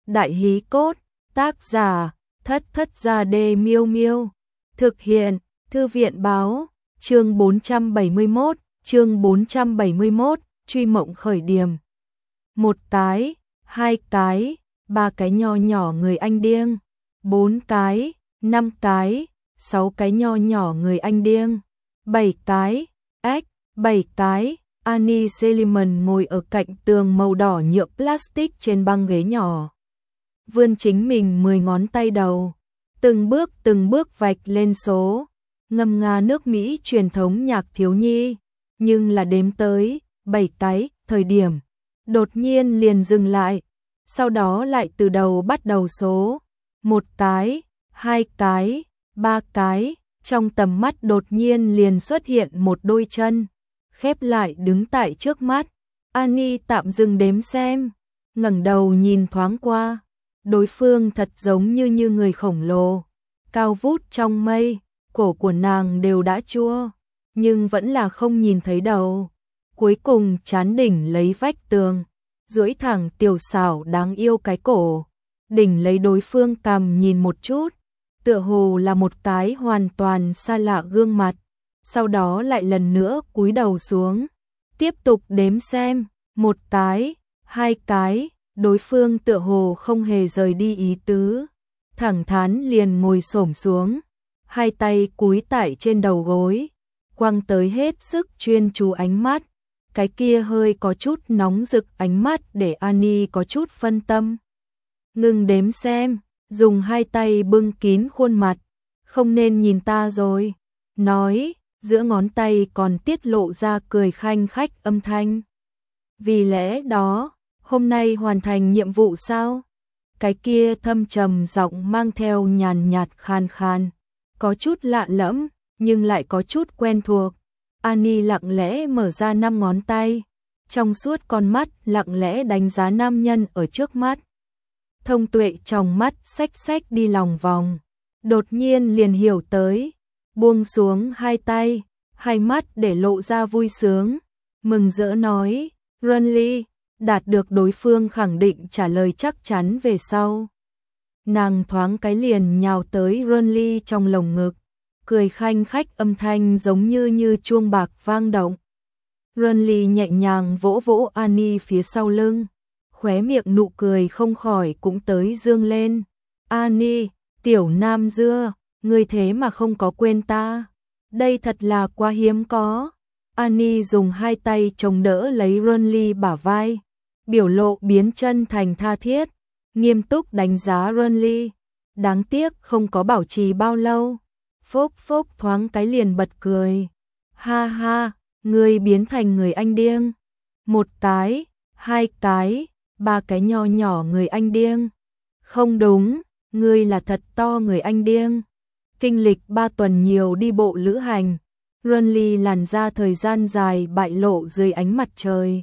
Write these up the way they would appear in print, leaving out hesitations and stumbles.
Đại hí cốt, tác giả, Thất Thất Gia Đê Miêu Miêu. Thực hiện, Thư viện báo, chương 471, truy mộng khởi điểm. Một cái, hai cái, ba cái nho nhỏ người Anh điên, bốn cái, năm cái, sáu cái nho nhỏ người Anh điên, bảy cái, bảy cái. Annie Seliman ngồi ở cạnh tường màu đỏ nhựa plastic trên băng ghế nhỏ. Vươn chính mình 10 ngón tay đầu, từng bước vạch lên số, ngâm nga nước Mỹ truyền thống nhạc thiếu nhi, nhưng là đếm tới 7 cái, thời điểm đột nhiên liền dừng lại, sau đó lại từ đầu bắt đầu số, một cái, hai cái, ba cái, trong tầm mắt đột nhiên liền xuất hiện một đôi chân, khép lại đứng tại trước mắt. Annie tạm dừng đếm xem, ngẩng đầu nhìn thoáng qua, đối phương thật giống như người khổng lồ, cao vút trong mây, cổ của nàng đều đã chua, nhưng vẫn là không nhìn thấy đầu. Cuối cùng chán đỉnh lấy vách tường, duỗi thẳng tiểu xảo đáng yêu cái cổ, đỉnh lấy đối phương cằm nhìn một chút, tựa hồ là một cái hoàn toàn xa lạ gương mặt, sau đó lại lần nữa cúi đầu xuống, tiếp tục đếm xem, một cái, hai cái, đối phương tựa hồ không hề rời đi ý tứ, thẳng thắn liền ngồi xổm xuống, hai tay cúi tại trên đầu gối, quăng tới hết sức chuyên chú ánh mắt, cái kia hơi có chút nóng rực ánh mắt để Annie có chút phân tâm. Ngừng đếm xem, dùng hai tay bưng kín khuôn mặt, không nên nhìn ta rồi, nói, giữa ngón tay còn tiết lộ ra cười khanh khách âm thanh. Vì lẽ đó, hôm nay hoàn thành nhiệm vụ sao? Cái kia thâm trầm giọng mang theo nhàn nhạt khan khan, có chút lạ lẫm, nhưng lại có chút quen thuộc. Annie lặng lẽ mở ra 5 ngón tay, trong suốt con mắt lặng lẽ đánh giá nam nhân ở trước mắt. Thông tuệ trong mắt xách xách đi lòng vòng, đột nhiên liền hiểu tới, buông xuống hai tay, hai mắt để lộ ra vui sướng, mừng rỡ nói, Runly, đạt được đối phương khẳng định trả lời chắc chắn về sau. Nàng thoáng cái liền nhào tới Runly trong lồng ngực, cười khanh khách âm thanh giống như chuông bạc vang động. Runly nhẹ nhàng vỗ vỗ Annie phía sau lưng, khóe miệng nụ cười không khỏi cũng tới dương lên. Annie, tiểu nam dưa, ngươi thế mà không có quên ta. Đây thật là quá hiếm có. Annie dùng hai tay chống đỡ lấy Runly bả vai, biểu lộ biến chân thành tha thiết, nghiêm túc đánh giá Runly. Đáng tiếc không có bảo trì bao lâu. Phốc phốc thoáng cái liền bật cười. Ha ha, ngươi biến thành người Anh điên. Một cái, hai cái, ba cái nho nhỏ người Anh điên. Không đúng, ngươi là thật to người Anh điên. Kinh lịch 3 tuần nhiều đi bộ lữ hành, Runly làn da thời gian dài bại lộ dưới ánh mặt trời.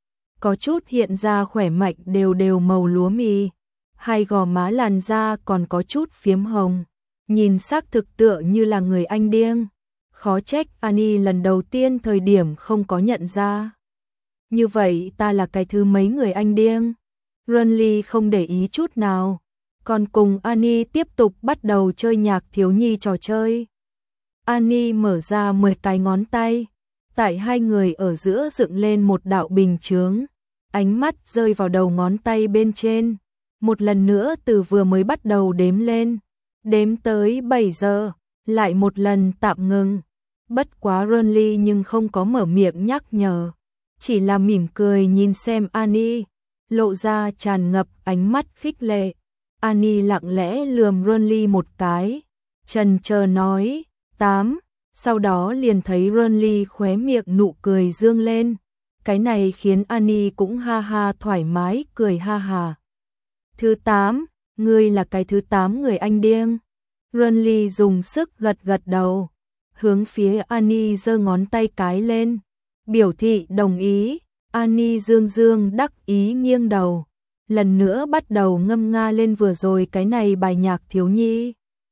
Có chút hiện ra khỏe mạnh đều màu lúa mì, hai gò má làn da còn có chút phiếm hồng, nhìn xác thực tựa như là người Anh điên. Khó trách Annie lần đầu tiên thời điểm không có nhận ra. Như vậy ta là cái thứ mấy người Anh điên? Runly không để ý chút nào, còn cùng Annie tiếp tục bắt đầu chơi nhạc thiếu nhi trò chơi. Annie mở ra 10 cái ngón tay, tại hai người ở giữa dựng lên một đạo bình chướng, ánh mắt rơi vào đầu ngón tay bên trên, một lần nữa từ vừa mới bắt đầu đếm lên, đếm tới 7 giờ, lại một lần tạm ngừng. Bất quá Runly nhưng không có mở miệng nhắc nhở, chỉ là mỉm cười nhìn xem Annie, lộ ra tràn ngập ánh mắt khích lệ. Annie lặng lẽ lườm Runly một cái, chần chờ nói, 8, sau đó liền thấy Runly khóe miệng nụ cười dương lên, cái này khiến Annie cũng ha ha thoải mái cười ha ha. Thứ 8, ngươi là cái thứ 8 người Anh điên. Runly dùng sức gật gật đầu, hướng phía Annie giơ ngón tay cái lên, biểu thị đồng ý. Annie dương đắc ý nghiêng đầu, lần nữa bắt đầu ngâm nga lên vừa rồi cái này bài nhạc thiếu nhi.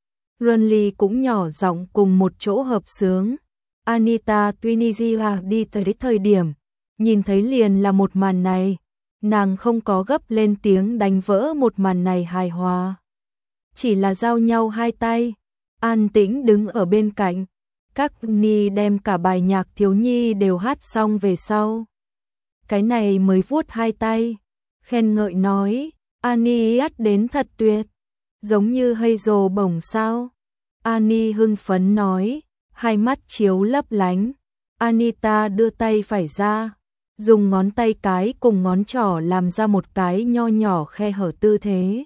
Runly cũng nhỏ giọng cùng một chỗ hợp xướng. Anita Tunisia đi tới thời điểm, nhìn thấy liền là một màn này, nàng không có gấp lên tiếng đánh vỡ một màn này hài hòa. Chỉ là giao nhau hai tay, an tĩnh đứng ở bên cạnh. Các ni đem cả bài nhạc thiếu nhi đều hát xong về sau. Cái này mới vuốt hai tay, khen ngợi nói, Annie hát đến thật tuyệt, giống như Hazel bổng sao. Annie hưng phấn nói, hai mắt chiếu lấp lánh. Anita đưa tay phải ra, dùng ngón tay cái cùng ngón trỏ làm ra một cái nho nhỏ khe hở tư thế.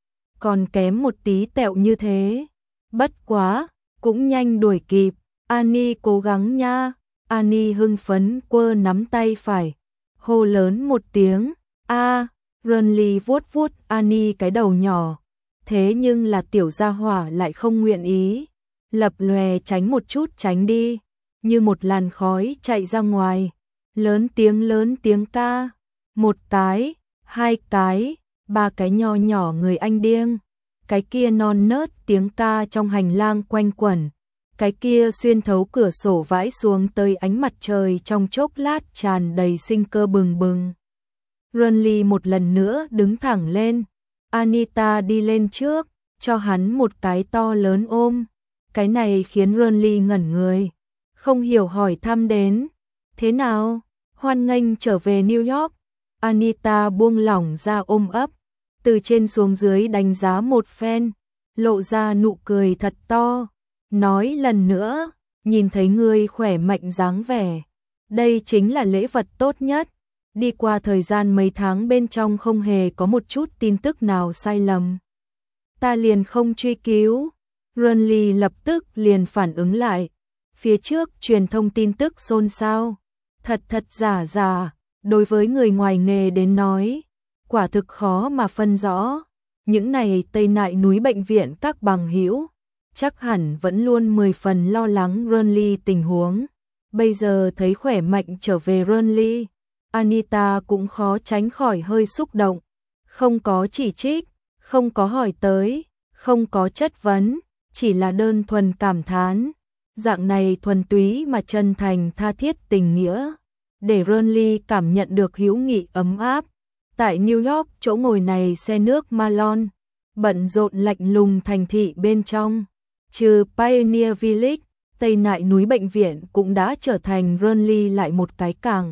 Còn kém một tí tẹo như thế. Bất quá, cũng nhanh đuổi kịp. Annie cố gắng nha. Annie hưng phấn quơ nắm tay phải, hô lớn một tiếng, a. Ronly vuốt vuốt Annie cái đầu nhỏ. Thế nhưng là tiểu gia hỏa lại không nguyện ý, lập lòe tránh một chút tránh đi, như một làn khói chạy ra ngoài, lớn tiếng ca, một cái, hai cái, ba cái nho nhỏ người anh điên, cái kia non nớt tiếng ca trong hành lang quanh quẩn, cái kia xuyên thấu cửa sổ vãi xuống tới ánh mặt trời trong chốc lát tràn đầy sinh cơ bừng bừng. Ronly một lần nữa đứng thẳng lên, Anita đi lên trước, cho hắn một cái to lớn ôm. Cái này khiến Ronly ngẩn người, không hiểu hỏi thăm đến, thế nào, hoan nghênh trở về New York. Anita buông lỏng ra ôm ấp, từ trên xuống dưới đánh giá một phen, lộ ra nụ cười thật to, nói lần nữa, nhìn thấy ngươi khỏe mạnh dáng vẻ, đây chính là lễ vật tốt nhất. Đi qua thời gian mấy tháng bên trong không hề có một chút tin tức nào sai lầm. Ta liền không truy cứu. Ronly lập tức liền phản ứng lại. Phía trước truyền thông tin tức xôn xao. Thật giả, đối với người ngoài nghề đến nói, quả thực khó mà phân rõ. Những này Tây Nại núi bệnh viện các bằng hữu chắc hẳn vẫn luôn 10 phần lo lắng Ronly tình huống. Bây giờ thấy khỏe mạnh trở về Ronly, Anita cũng khó tránh khỏi hơi xúc động, không có chỉ trích, không có hỏi tới, không có chất vấn, chỉ là đơn thuần cảm thán. Dạng này thuần túy mà chân thành tha thiết tình nghĩa, để Ronly cảm nhận được hữu nghị ấm áp. Tại New York, chỗ ngồi này xe nước Malone, bận rộn lạnh lùng thành thị bên trong, trừ Pioneer Village, Tây Nại núi bệnh viện cũng đã trở thành Ronly lại một cái càng.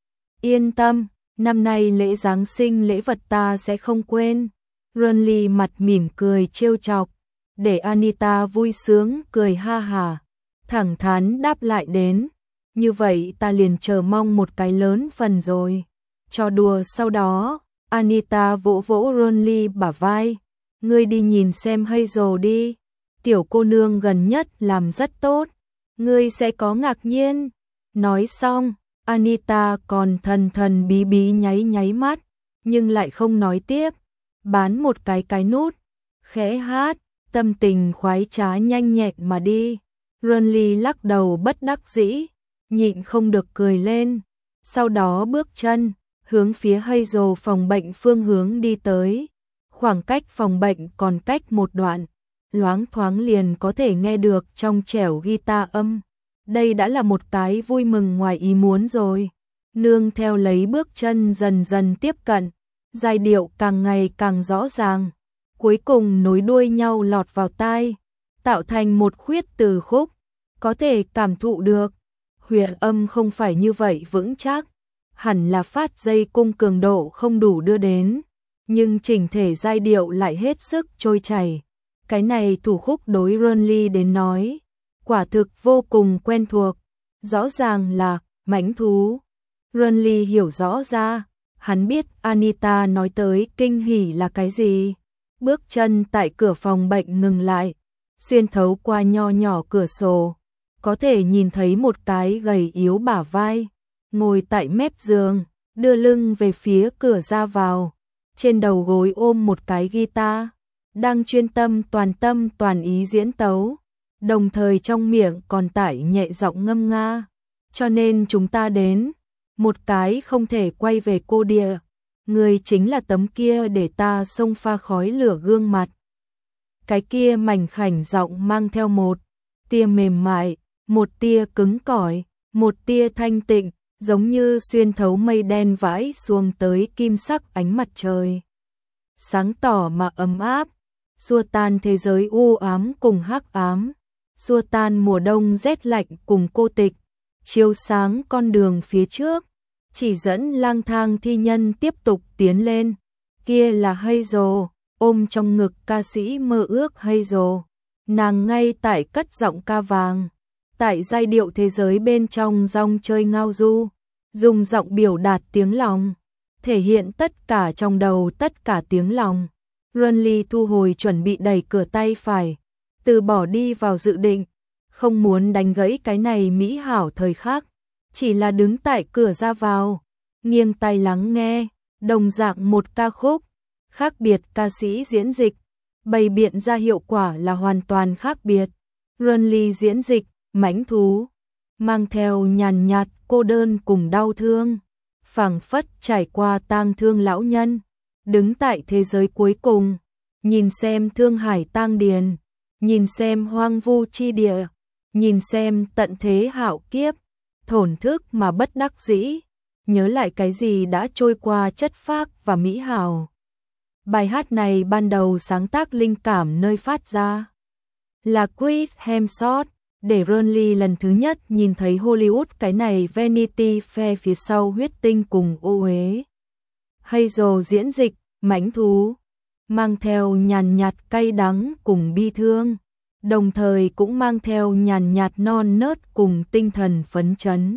Yên tâm, năm nay lễ Giáng sinh lễ vật ta sẽ không quên. Ronly mặt mỉm cười trêu chọc, để Anita vui sướng cười ha hà, thẳng thắn đáp lại đến. Như vậy ta liền chờ mong một cái lớn phần rồi. Cho đùa sau đó, Anita vỗ vỗ Ronly bả vai. Ngươi đi nhìn xem Hazel đi. Tiểu cô nương gần nhất làm rất tốt. Ngươi sẽ có ngạc nhiên. Nói xong, Anita còn thần bí nháy mắt, nhưng lại không nói tiếp, bán một cái nút, khẽ hát, tâm tình khoái trá nhanh nhẹn mà đi. Ronly lắc đầu bất đắc dĩ, nhịn không được cười lên, sau đó bước chân, hướng phía Hazel phòng bệnh phương hướng đi tới. Khoảng cách phòng bệnh còn cách một đoạn, loáng thoáng liền có thể nghe được trong trẻo guitar âm. Đây đã là một cái vui mừng ngoài ý muốn rồi. Nương theo lấy bước chân dần dần tiếp cận, giai điệu càng ngày càng rõ ràng, cuối cùng nối đuôi nhau lọt vào tai, tạo thành một khuyết từ khúc, có thể cảm thụ được. Huyền âm không phải như vậy vững chắc, hẳn là phát dây cung cường độ không đủ đưa đến, nhưng chỉnh thể giai điệu lại hết sức trôi chảy. Cái này thủ khúc đối Ronly đến nói, quả thực vô cùng quen thuộc, rõ ràng là mãnh thú. Ronly hiểu rõ ra, hắn biết Anita nói tới kinh hỉ là cái gì. Bước chân tại cửa phòng bệnh ngừng lại, xuyên thấu qua nho nhỏ cửa sổ, có thể nhìn thấy một cái gầy yếu bả vai, ngồi tại mép giường, đưa lưng về phía cửa ra vào, trên đầu gối ôm một cái guitar, đang chuyên tâm toàn ý diễn tấu, đồng thời trong miệng còn tải nhẹ giọng ngâm nga. Cho nên chúng ta đến, một cái không thể quay về cô địa, người chính là tấm kia để ta xông pha khói lửa gương mặt. Cái kia mảnh khảnh giọng mang theo một tia mềm mại, một tia cứng cỏi, một tia thanh tịnh, giống như xuyên thấu mây đen vãi xuống tới kim sắc ánh mặt trời. Sáng tỏ mà ấm áp, xua tan thế giới u ám cùng hắc ám, xua tan mùa đông rét lạnh cùng cô tịch, chiếu sáng con đường phía trước, chỉ dẫn lang thang thi nhân tiếp tục tiến lên. Kia là Hazel, ôm trong ngực ca sĩ mơ ước Hazel. Nàng ngay tại cất giọng ca vàng, tại giai điệu thế giới bên trong rong chơi ngao du, dùng giọng biểu đạt tiếng lòng, thể hiện tất cả trong đầu tất cả tiếng lòng. Runley thu hồi chuẩn bị đẩy cửa tay phải, từ bỏ đi vào dự định, không muốn đánh gãy cái này mỹ hảo thời khắc, chỉ là đứng tại cửa ra vào, nghiêng tai lắng nghe, đồng dạng một ca khúc, khác biệt ca sĩ diễn dịch, bày biện ra hiệu quả là hoàn toàn khác biệt. Runley diễn dịch, mãnh thú, mang theo nhàn nhạt cô đơn cùng đau thương, phảng phất trải qua tang thương lão nhân, đứng tại thế giới cuối cùng, nhìn xem thương hải tang điền, nhìn xem hoang vu chi địa, nhìn xem tận thế hạo kiếp, thổn thức mà bất đắc dĩ, nhớ lại cái gì đã trôi qua chất phác và mỹ hảo. Bài hát này ban đầu sáng tác linh cảm nơi phát ra là Chris Hemsworth, để Runley lần thứ nhất nhìn thấy Hollywood cái này Vanity Fair phía sau huyết tinh cùng ô uế. Hazel diễn dịch, mãnh thú, mang theo nhàn nhạt cay đắng cùng bi thương, đồng thời cũng mang theo nhàn nhạt non nớt cùng tinh thần phấn chấn.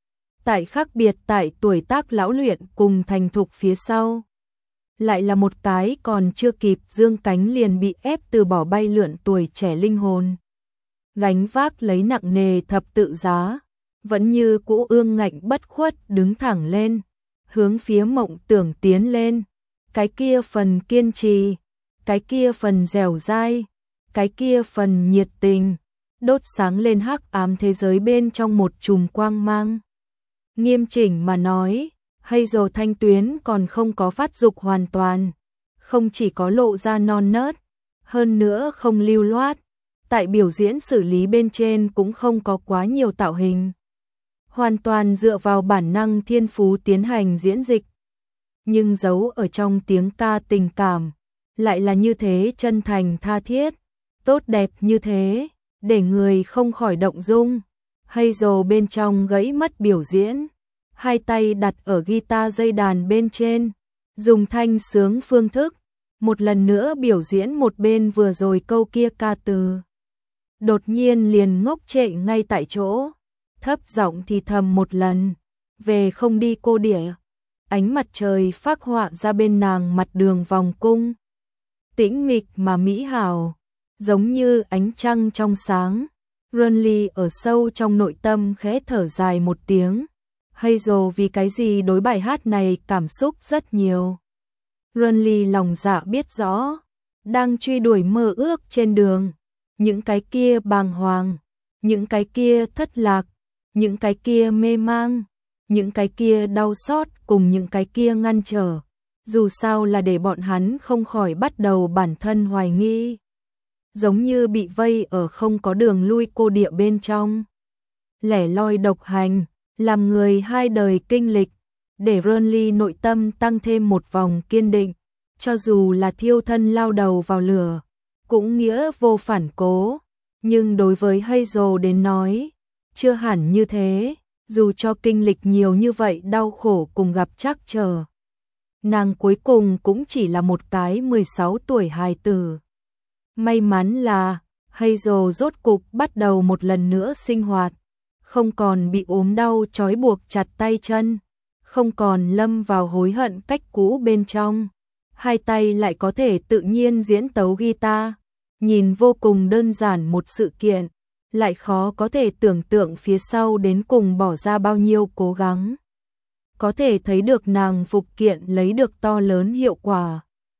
Tại khác biệt tại tuổi tác lão luyện cùng thành thục phía sau, lại là một cái còn chưa kịp dương cánh liền bị ép từ bỏ bay lượn tuổi trẻ linh hồn. Gánh vác lấy nặng nề thập tự giá, vẫn như cũ ương ngạnh bất khuất đứng thẳng lên, hướng phía mộng tưởng tiến lên. Cái kia phần kiên trì, cái kia phần dẻo dai, cái kia phần nhiệt tình, đốt sáng lên hắc ám thế giới bên trong một chùm quang mang. Nghiêm chỉnh mà nói, Hazel thanh tuyến còn không có phát dục hoàn toàn, không chỉ có lộ ra non nớt, hơn nữa không lưu loát, tại biểu diễn xử lý bên trên cũng không có quá nhiều tạo hình. Hoàn toàn dựa vào bản năng thiên phú tiến hành diễn dịch. Nhưng giấu ở trong tiếng ca tình cảm, lại là như thế chân thành tha thiết, tốt đẹp như thế, để người không khỏi động dung. Hazel bên trong gãy mất biểu diễn, hai tay đặt ở guitar dây đàn bên trên, dùng thanh sướng phương thức, một lần nữa biểu diễn một bên vừa rồi câu kia ca từ. Đột nhiên liền ngốc trệ ngay tại chỗ, thấp giọng thì thầm một lần, về không đi cô đĩa. Ánh mặt trời phác họa ra bên nàng mặt đường vòng cung, tĩnh mịch mà mỹ hảo, giống như ánh trăng trong sáng. Runley ở sâu trong nội tâm khẽ thở dài một tiếng. Hazel vì cái gì đối bài hát này cảm xúc rất nhiều. Runley lòng dạ biết rõ, đang truy đuổi mơ ước trên đường, những cái kia bàng hoàng, những cái kia thất lạc, những cái kia mê mang, những cái kia đau xót cùng những cái kia ngăn trở, dù sao là để bọn hắn không khỏi bắt đầu bản thân hoài nghi, giống như bị vây ở không có đường lui cô địa bên trong, lẻ loi độc hành, làm người hai đời kinh lịch, để Runley nội tâm tăng thêm một vòng kiên định, cho dù là thiêu thân lao đầu vào lửa, cũng nghĩa vô phản cố, nhưng đối với Hazel đến nói, chưa hẳn như thế, dù cho kinh lịch nhiều như vậy đau khổ cùng gặp trắc trở. Nàng cuối cùng cũng chỉ là một cái 16 tuổi hài tử. May mắn là, Hazel rốt cục bắt đầu một lần nữa sinh hoạt, không còn bị ốm đau trói buộc chặt tay chân, không còn lâm vào hối hận cách cũ bên trong, hai tay lại có thể tự nhiên diễn tấu guitar, nhìn vô cùng đơn giản một sự kiện, lại khó có thể tưởng tượng phía sau đến cùng bỏ ra bao nhiêu cố gắng. Có thể thấy được nàng phục kiện lấy được to lớn hiệu quả.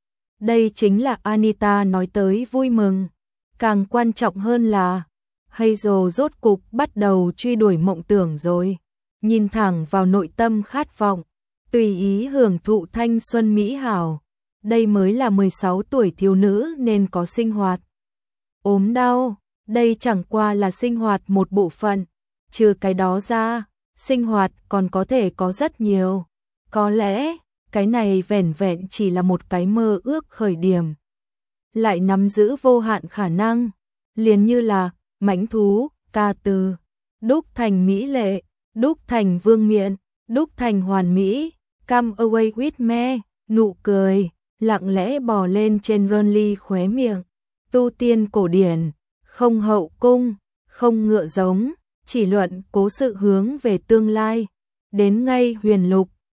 Đây chính là Anita nói tới vui mừng, càng quan trọng hơn là Hazel rốt cục bắt đầu truy đuổi mộng tưởng rồi, nhìn thẳng vào nội tâm khát vọng, tùy ý hưởng thụ thanh xuân mỹ hảo. Đây mới là 16 tuổi thiếu nữ nên có sinh hoạt. Ốm đau, đây chẳng qua là sinh hoạt một bộ phận, trừ cái đó ra, sinh hoạt còn có thể có rất nhiều. Có lẽ, cái này vẻn vẹn chỉ là một cái mơ ước khởi điểm. Lại nắm giữ vô hạn khả năng, liền như là mãnh thú, ca từ, đúc thành mỹ lệ, đúc thành vương miện, đúc thành hoàn mỹ, come away with me, nụ cười, lặng lẽ bò lên trên Ronly khóe miệng. Tu tiên cổ điển, không hậu cung, không ngựa giống, chỉ luận cố sự hướng về tương lai. Đến ngay huyền lục,